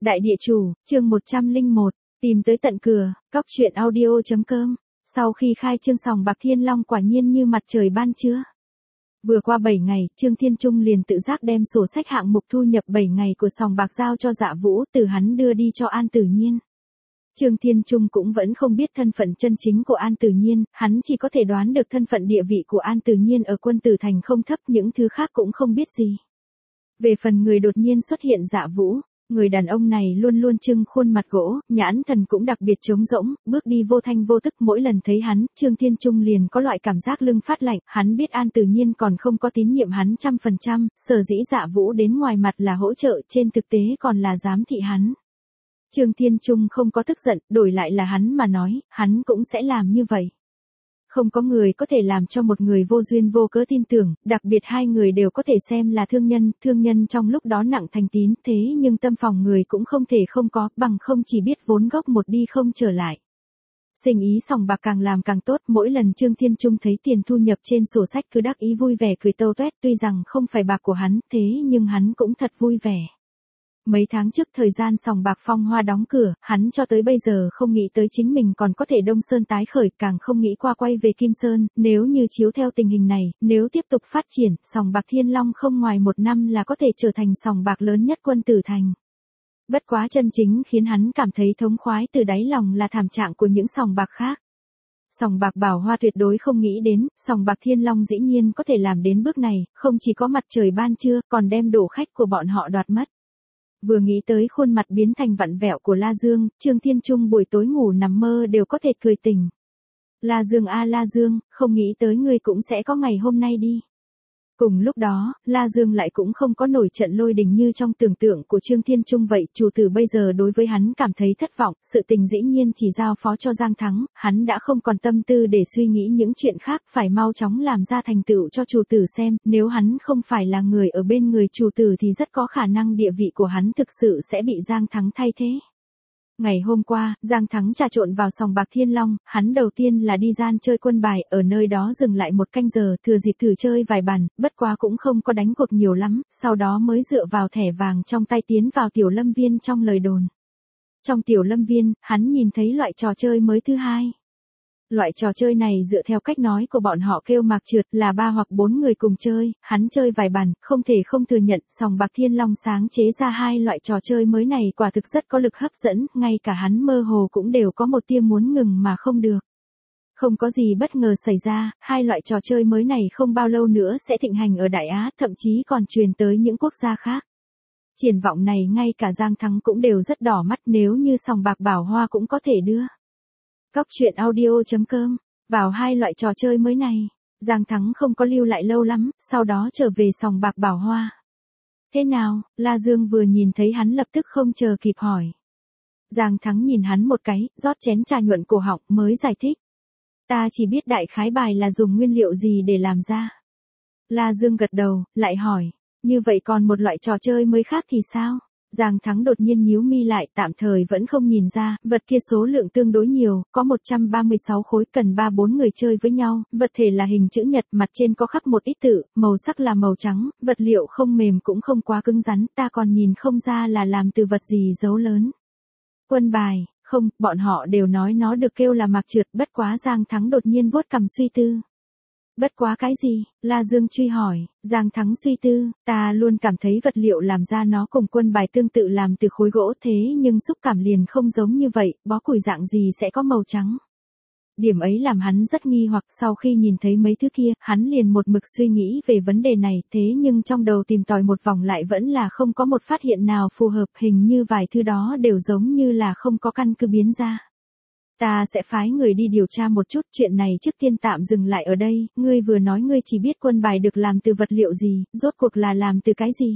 Đại địa chủ, chương 101, tìm tới tận cửa, cóc truyện audio.com. Sau khi khai trương sòng bạc Thiên Long quả nhiên như mặt trời ban trưa. Vừa qua 7 ngày, Trương Thiên Trung liền tự giác đem sổ sách hạng mục thu nhập 7 ngày của sòng bạc giao cho Dạ Vũ, từ hắn đưa đi cho An Tử Nhiên. Trương Thiên Trung cũng vẫn không biết thân phận chân chính của An Tử Nhiên, hắn chỉ có thể đoán được thân phận địa vị của An Tử Nhiên ở Quân Tử Thành không thấp, những thứ khác cũng không biết gì. Về phần người đột nhiên xuất hiện Dạ Vũ, người đàn ông này luôn luôn trưng khuôn mặt gỗ, nhãn thần cũng đặc biệt trống rỗng, bước đi vô thanh vô tức, mỗi lần thấy hắn, Trương Thiên Trung liền có loại cảm giác lưng phát lạnh, hắn biết An Tử Nhiên còn không có tín nhiệm hắn 100%, sở dĩ Dạ Vũ đến ngoài mặt là hỗ trợ, trên thực tế còn là giám thị hắn. Trương Thiên Trung không có tức giận, đổi lại là hắn mà nói, hắn cũng sẽ làm như vậy. Không có người có thể làm cho một người vô duyên vô cớ tin tưởng, đặc biệt hai người đều có thể xem là thương nhân trong lúc đó nặng thành tín, thế nhưng tâm phòng người cũng không thể không có, bằng không chỉ biết vốn gốc một đi không trở lại. Sinh ý sòng bạc càng làm càng tốt, mỗi lần Trương Thiên Trung thấy tiền thu nhập trên sổ sách cứ đắc ý vui vẻ cười tâu tuét, tuy rằng không phải bạc của hắn, thế nhưng hắn cũng thật vui vẻ. Mấy tháng trước thời gian sòng bạc Phong Hoa đóng cửa, hắn cho tới bây giờ không nghĩ tới chính mình còn có thể Đông Sơn tái khởi, càng không nghĩ qua quay về Kim Sơn, nếu như chiếu theo tình hình này, nếu tiếp tục phát triển, sòng bạc Thiên Long không ngoài 1 năm là có thể trở thành sòng bạc lớn nhất Quân Tử Thành. Bất quá chân chính khiến hắn cảm thấy thống khoái từ đáy lòng là thảm trạng của những sòng bạc khác. Sòng bạc Bảo Hoa tuyệt đối không nghĩ đến, sòng bạc Thiên Long dĩ nhiên có thể làm đến bước này, không chỉ có mặt trời ban trưa, còn đem đổ khách của bọn họ đoạt mất. Vừa nghĩ tới khuôn mặt biến thành vặn vẹo của La Dương, Trương Thiên Trung buổi tối ngủ nằm mơ đều có thể cười tỉnh. La Dương a La Dương, không nghĩ tới ngươi cũng sẽ có ngày hôm nay đi. Cùng lúc đó, La Dương lại cũng không có nổi trận lôi đình như trong tưởng tượng của Trương Thiên Trung vậy, chủ tử bây giờ đối với hắn cảm thấy thất vọng, sự tình dĩ nhiên chỉ giao phó cho Giang Thắng, hắn đã không còn tâm tư để suy nghĩ những chuyện khác, phải mau chóng làm ra thành tựu cho chủ tử xem, nếu hắn không phải là người ở bên người chủ tử thì rất có khả năng địa vị của hắn thực sự sẽ bị Giang Thắng thay thế. Ngày hôm qua, Giang Thắng trà trộn vào sòng bạc Thiên Long, hắn đầu tiên là đi gian chơi quân bài, ở nơi đó dừng lại 1 canh giờ, thừa dịp thử chơi vài bàn, bất quá cũng không có đánh cuộc nhiều lắm, sau đó mới dựa vào thẻ vàng trong tay tiến vào tiểu lâm viên trong lời đồn. Trong tiểu lâm viên, hắn nhìn thấy loại trò chơi mới thứ hai. Loại trò chơi này dựa theo cách nói của bọn họ kêu mạc trượt, là 3 hoặc 4 người cùng chơi, hắn chơi vài bàn, không thể không thừa nhận, sòng bạc Thiên Long sáng chế ra 2 loại trò chơi mới này quả thực rất có lực hấp dẫn, ngay cả hắn mơ hồ cũng đều có một tia muốn ngừng mà không được. Không có gì bất ngờ xảy ra, 2 loại trò chơi mới này không bao lâu nữa sẽ thịnh hành ở Đại Á, thậm chí còn truyền tới những quốc gia khác. Triển vọng này ngay cả Giang Thắng cũng đều rất đỏ mắt, nếu như sòng bạc Bảo Hoa cũng có thể đưa. Cóc truyện audio.com, vào 2 loại trò chơi mới này, Giang Thắng không có lưu lại lâu lắm, sau đó trở về sòng bạc Bảo Hoa. Thế nào, La Dương vừa nhìn thấy hắn lập tức không chờ kịp hỏi. Giang Thắng nhìn hắn một cái, rót chén trà nhuận cổ họng mới giải thích. Ta chỉ biết đại khái bài là dùng nguyên liệu gì để làm ra. La Dương gật đầu, lại hỏi, như vậy còn một loại trò chơi mới khác thì sao? Giang Thắng đột nhiên nhíu mi lại, tạm thời vẫn không nhìn ra, vật kia số lượng tương đối nhiều, có 136 khối, cần 3-4 người chơi với nhau, vật thể là hình chữ nhật, mặt trên có khắc một ít tự, màu sắc là màu trắng, vật liệu không mềm cũng không quá cứng rắn, ta còn nhìn không ra là làm từ vật gì dấu lớn. Quân bài, không, bọn họ đều nói nó được kêu là mạc trượt, bất quá Giang Thắng đột nhiên vuốt cằm suy tư. Bất quá cái gì? La Dương truy hỏi, Giang Thắng suy tư, ta luôn cảm thấy vật liệu làm ra nó cùng quân bài tương tự làm từ khối gỗ thế nhưng xúc cảm liền không giống như vậy, bó củi dạng gì sẽ có màu trắng. Điểm ấy làm hắn rất nghi hoặc, sau khi nhìn thấy mấy thứ kia, hắn liền một mực suy nghĩ về vấn đề này, thế nhưng trong đầu tìm tòi một vòng lại vẫn là không có một phát hiện nào phù hợp, hình như vài thứ đó đều giống như là không có căn cứ biến ra. Ta sẽ phái người đi điều tra một chút, chuyện này trước tiên tạm dừng lại ở đây, ngươi vừa nói ngươi chỉ biết quân bài được làm từ vật liệu gì, rốt cuộc là làm từ cái gì?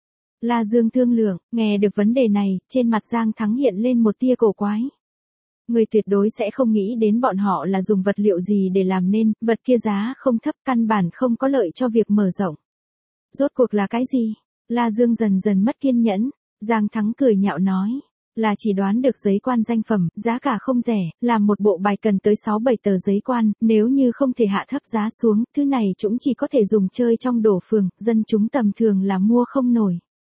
La Dương thương lượng, nghe được vấn đề này, trên mặt Giang Thắng hiện lên một tia cổ quái. Ngươi tuyệt đối sẽ không nghĩ đến bọn họ là dùng vật liệu gì để làm nên, vật kia giá không thấp, căn bản không có lợi cho việc mở rộng. Rốt cuộc là cái gì? La Dương dần dần mất kiên nhẫn, Giang Thắng cười nhạo nói. Là chỉ đoán được giấy quan danh phẩm, giá cả không rẻ, làm một bộ bài cần tới 6-7 tờ giấy quan, nếu như không thể hạ thấp giá xuống, thứ này chúng chỉ có thể dùng chơi trong đổ phường, dân chúng tầm thường là mua không nổi.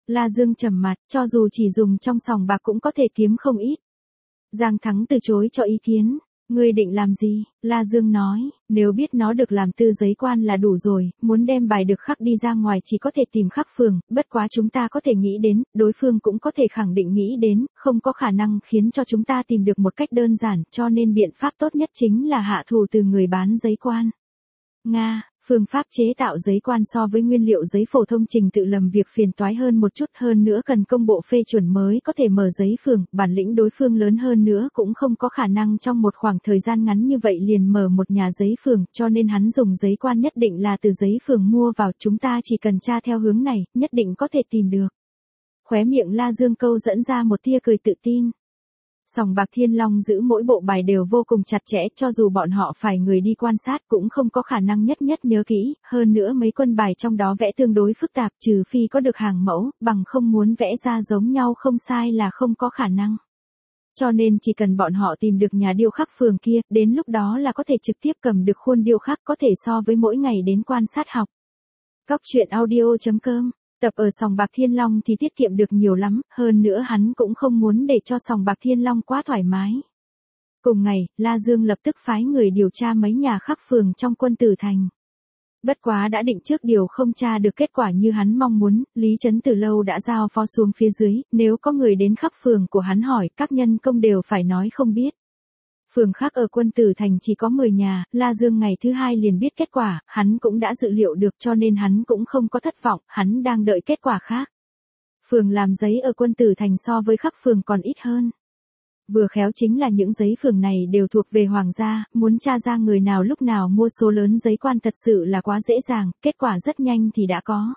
La Dương trầm mặt, cho dù chỉ dùng trong sòng bạc cũng có thể kiếm không ít. Giang Thắng từ chối cho ý kiến. Ngươi định làm gì? La Dương nói, nếu biết nó được làm tư giấy quan là đủ rồi, muốn đem bài được khắc đi ra ngoài chỉ có thể tìm Khắc Phường, bất quá chúng ta có thể nghĩ đến, đối phương cũng có thể khẳng định nghĩ đến, không có khả năng khiến cho chúng ta tìm được một cách đơn giản, cho nên biện pháp tốt nhất chính là hạ thủ từ người bán giấy quan. Nga, phương pháp chế tạo giấy quan so với nguyên liệu giấy phổ thông trình tự làm việc phiền toái hơn một chút, hơn nữa cần công bộ phê chuẩn mới có thể mở giấy phường, bản lĩnh đối phương lớn hơn nữa cũng không có khả năng trong một khoảng thời gian ngắn như vậy liền mở một nhà giấy phường, cho nên hắn dùng giấy quan nhất định là từ giấy phường mua vào, chúng ta chỉ cần tra theo hướng này, nhất định có thể tìm được. Khóe miệng La Dương câu dẫn ra một tia cười tự tin. Sòng bạc Thiên Long giữ mỗi bộ bài đều vô cùng chặt chẽ, cho dù bọn họ phải người đi quan sát cũng không có khả năng nhất nhớ kỹ, hơn nữa mấy quân bài trong đó vẽ tương đối phức tạp, trừ phi có được hàng mẫu, bằng không muốn vẽ ra giống nhau không sai là không có khả năng. Cho nên chỉ cần bọn họ tìm được nhà điêu khắc Phường kia, đến lúc đó là có thể trực tiếp cầm được khuôn điêu khắc, có thể so với mỗi ngày đến quan sát học. Cóc truyện audio.com. Tập ở sòng bạc Thiên Long thì tiết kiệm được nhiều lắm, hơn nữa hắn cũng không muốn để cho sòng bạc Thiên Long quá thoải mái. Cùng ngày, La Dương lập tức phái người điều tra mấy nhà khắc phường trong Quân Tử Thành. Bất quá đã định trước điều không tra được kết quả như hắn mong muốn, Lý Trấn từ lâu đã giao phó xuống phía dưới, nếu có người đến khắc phường của hắn hỏi, các nhân công đều phải nói không biết. Phường khác ở Quân Tử Thành chỉ có 10 nhà, La Dương ngày thứ 2 liền biết kết quả, hắn cũng đã dự liệu được cho nên hắn cũng không có thất vọng, hắn đang đợi kết quả khác. Phường làm giấy ở Quân Tử Thành so với khắc phường còn ít hơn. Vừa khéo chính là những giấy phường này đều thuộc về hoàng gia, muốn tra ra người nào lúc nào mua số lớn giấy quan thật sự là quá dễ dàng, kết quả rất nhanh thì đã có.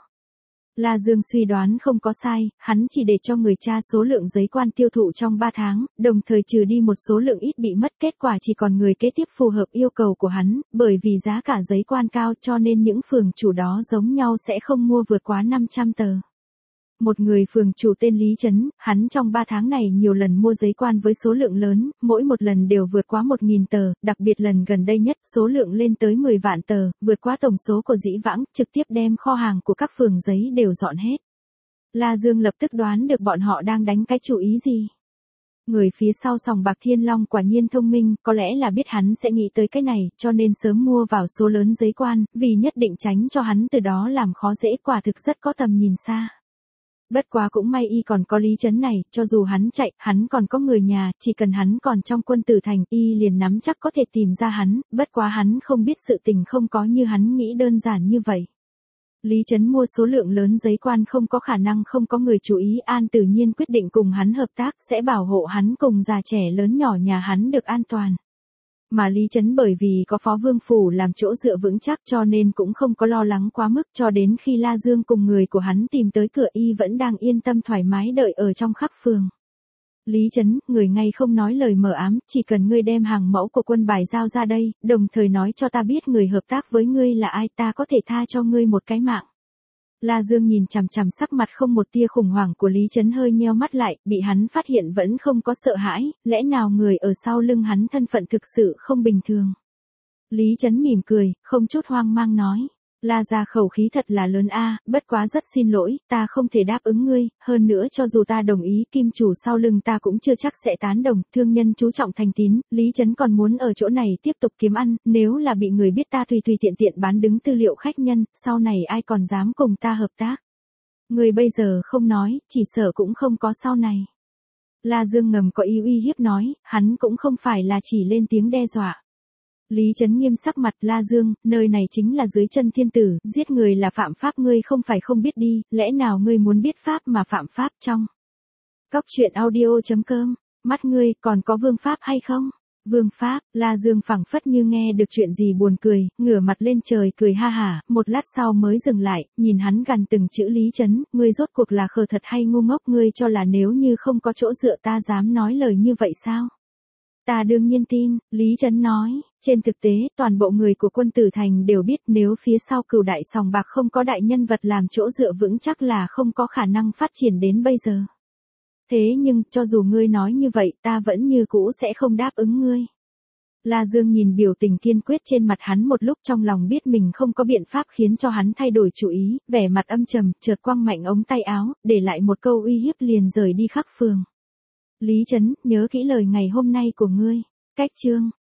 La Dương suy đoán không có sai, hắn chỉ để cho người tra số lượng giấy quan tiêu thụ trong 3 tháng, đồng thời trừ đi một số lượng ít bị mất, kết quả chỉ còn người kế tiếp phù hợp yêu cầu của hắn, bởi vì giá cả giấy quan cao cho nên những phường chủ đó giống nhau sẽ không mua vượt quá 500 tờ. Một người phường chủ tên Lý Trấn, hắn trong 3 tháng này nhiều lần mua giấy quan với số lượng lớn, mỗi một lần đều vượt quá 1.000 tờ, đặc biệt lần gần đây nhất số lượng lên tới 10 vạn tờ, vượt quá tổng số của dĩ vãng, trực tiếp đem kho hàng của các phường giấy đều dọn hết. La Dương lập tức đoán được bọn họ đang đánh cái chủ ý gì. Người phía sau sòng bạc Thiên Long quả nhiên thông minh, có lẽ là biết hắn sẽ nghĩ tới cái này, cho nên sớm mua vào số lớn giấy quan, vì nhất định tránh cho hắn từ đó làm khó dễ, quả thực rất có tầm nhìn xa. Bất quá cũng may y còn có Lý Trấn này, cho dù hắn chạy, hắn còn có người nhà, chỉ cần hắn còn trong Quân Tử Thành, y liền nắm chắc có thể tìm ra hắn, bất quá hắn không biết sự tình không có như hắn nghĩ đơn giản như vậy. Lý Trấn mua số lượng lớn giấy quan không có khả năng không có người chú ý, An tự nhiên quyết định cùng hắn hợp tác, sẽ bảo hộ hắn cùng già trẻ lớn nhỏ nhà hắn được an toàn. Mà Lý Trấn bởi vì có Phó Vương Phủ làm chỗ dựa vững chắc cho nên cũng không có lo lắng quá mức, cho đến khi La Dương cùng người của hắn tìm tới cửa y vẫn đang yên tâm thoải mái đợi ở trong khắc phường. Lý Trấn, người ngay không nói lời mờ ám, chỉ cần ngươi đem hàng mẫu của quân bài giao ra đây, đồng thời nói cho ta biết người hợp tác với ngươi là ai, ta có thể tha cho ngươi một cái mạng. La Dương nhìn chằm chằm sắc mặt không một tia khủng hoảng của Lý Trấn hơi nheo mắt lại, bị hắn phát hiện vẫn không có sợ hãi, lẽ nào người ở sau lưng hắn thân phận thực sự không bình thường. Lý Trấn mỉm cười, không chút hoang mang nói. La gia khẩu khí thật là lớn a, bất quá rất xin lỗi, ta không thể đáp ứng ngươi, hơn nữa cho dù ta đồng ý, kim chủ sau lưng ta cũng chưa chắc sẽ tán đồng, thương nhân chú trọng thành tín, Lý Trấn còn muốn ở chỗ này tiếp tục kiếm ăn, nếu là bị người biết ta tùy tiện bán đứng tư liệu khách nhân, sau này ai còn dám cùng ta hợp tác. Người bây giờ không nói, chỉ sợ cũng không có sau này. La Dương ngầm có ý uy hiếp nói, hắn cũng không phải là chỉ lên tiếng đe dọa. Lý Trấn nghiêm sắc mặt, La Dương, nơi này chính là dưới chân thiên tử, giết người là phạm pháp, ngươi không phải không biết đi, lẽ nào ngươi muốn biết pháp mà phạm pháp trong. Cóc truyện audio.com, mắt ngươi còn có vương pháp hay không? Vương pháp, La Dương phảng phất như nghe được chuyện gì buồn cười, ngửa mặt lên trời cười ha hả, một lát sau mới dừng lại, nhìn hắn gằn từng chữ Lý Trấn, ngươi rốt cuộc là khờ thật hay ngu ngốc, ngươi cho là nếu như không có chỗ dựa ta dám nói lời như vậy sao? Ta đương nhiên tin, Lý Trấn nói, trên thực tế, toàn bộ người của Quân Tử Thành đều biết nếu phía sau Cửu đại sòng bạc không có đại nhân vật làm chỗ dựa vững chắc là không có khả năng phát triển đến bây giờ. Thế nhưng, cho dù ngươi nói như vậy, ta vẫn như cũ sẽ không đáp ứng ngươi. La Dương nhìn biểu tình kiên quyết trên mặt hắn một lúc, trong lòng biết mình không có biện pháp khiến cho hắn thay đổi chủ ý, vẻ mặt âm trầm, chợt quăng mạnh ống tay áo, để lại một câu uy hiếp liền rời đi khắc phường. Lý Trấn, nhớ kỹ lời ngày hôm nay của ngươi. Cách chương